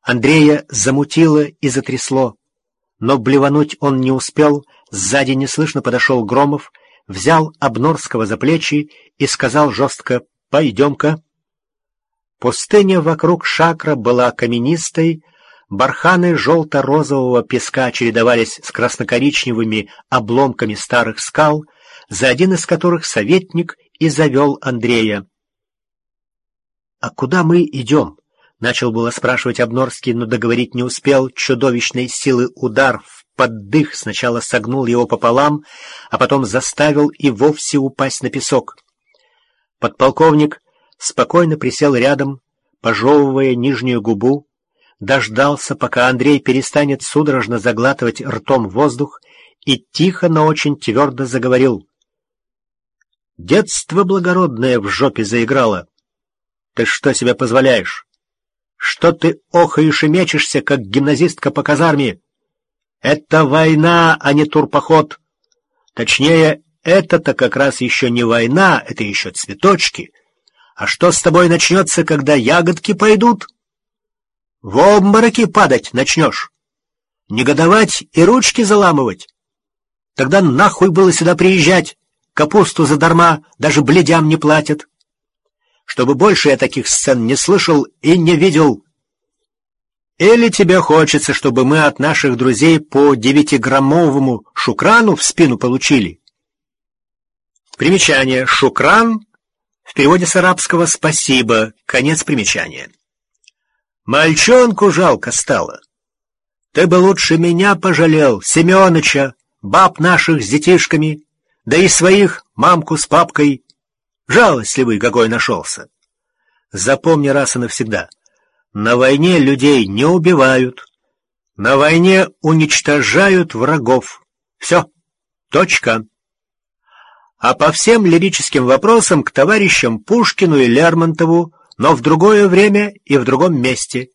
Андрея замутило и затрясло, но блевануть он не успел. Сзади неслышно подошел Громов, взял Обнорского за плечи и сказал жестко: «Пойдем-ка». Пустыня вокруг Шакра была каменистой, барханы желто-розового песка чередовались с красно-коричневыми обломками старых скал, за один из которых советник и завел Андрея. «А куда мы идем?» — начал было спрашивать Обнорский, но договорить не успел. Чудовищной силы удар в поддых сначала согнул его пополам, а потом заставил и вовсе упасть на песок. Подполковник спокойно присел рядом, пожевывая нижнюю губу, дождался, пока Андрей перестанет судорожно заглатывать ртом воздух, и тихо, но очень твердо заговорил. «Детство благородное в жопе заиграло. Ты что себе позволяешь? Что ты охаешь и мечешься, как гимназистка по казарме? Это война, а не турпоход. Точнее, это-то как раз еще не война, это еще цветочки. А что с тобой начнется, когда ягодки пойдут? В обмороки падать начнешь. Негодовать и ручки заламывать. Тогда нахуй было сюда приезжать. Капусту задарма даже бледям не платят. Чтобы больше я таких сцен не слышал и не видел. Или тебе хочется, чтобы мы от наших друзей по 9-граммовому шукрану в спину получили?» Примечание. Шукран в переводе с арабского «спасибо». Конец примечания. «Мальчонку жалко стало. Ты бы лучше меня пожалел, Семёныча, баб наших с детишками, да и своих, мамку с папкой. Жалостливый какой нашелся. Запомни раз и навсегда. На войне людей не убивают. На войне уничтожают врагов. Все. Точка. А по всем лирическим вопросам к товарищам Пушкину и Лермонтову, но в другое время и в другом месте.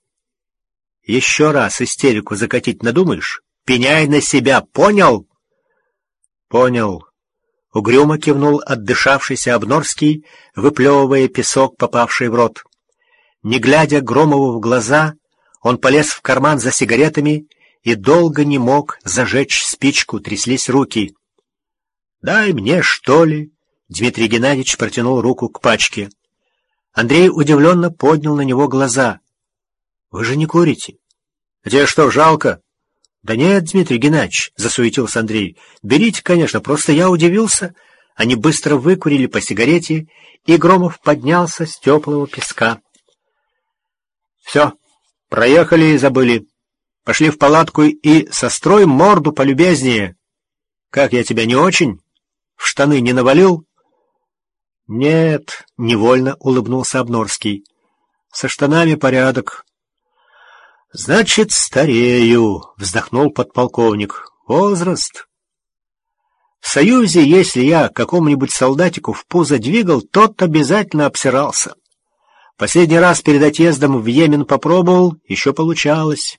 Еще раз истерику закатить надумаешь? Пеняй на себя, понял?» «Понял», — угрюмо кивнул отдышавшийся Обнорский, выплевывая песок, попавший в рот. Не глядя Громову в глаза, он полез в карман за сигаретами и долго не мог зажечь спичку, тряслись руки. «Дай мне, что ли?» — Дмитрий Геннадьевич протянул руку к пачке. Андрей удивленно поднял на него глаза. «Вы же не курите?» «А тебе что, жалко?» «Да нет, Дмитрий Геннадьевич», — засуетился Андрей. «Берите, конечно, просто я удивился». Они быстро выкурили по сигарете, и Громов поднялся с теплого песка. «Все, проехали и забыли. Пошли в палатку и сострой морду полюбезнее. Как, я тебя не очень? В штаны не навалил?» «Нет», — невольно улыбнулся Обнорский. «Со штанами порядок». «Значит, старею», — вздохнул подполковник. «Возраст. В Союзе, если я какому-нибудь солдатику в пузо двигал, тот обязательно обсирался. Последний раз перед отъездом в Йемен попробовал, еще получалось».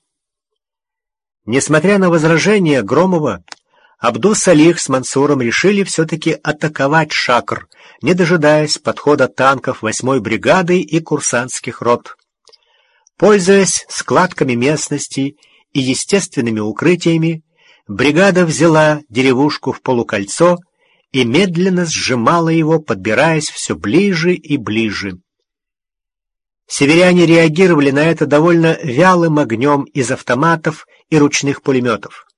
Несмотря на возражения Громова, Абдус-Салих с Мансуром решили все-таки атаковать Шакр, не дожидаясь подхода танков 8-й бригады и курсантских рот. Пользуясь складками местности и естественными укрытиями, бригада взяла деревушку в полукольцо и медленно сжимала его, подбираясь все ближе и ближе. Северяне реагировали на это довольно вялым огнем из автоматов и ручных пулеметов.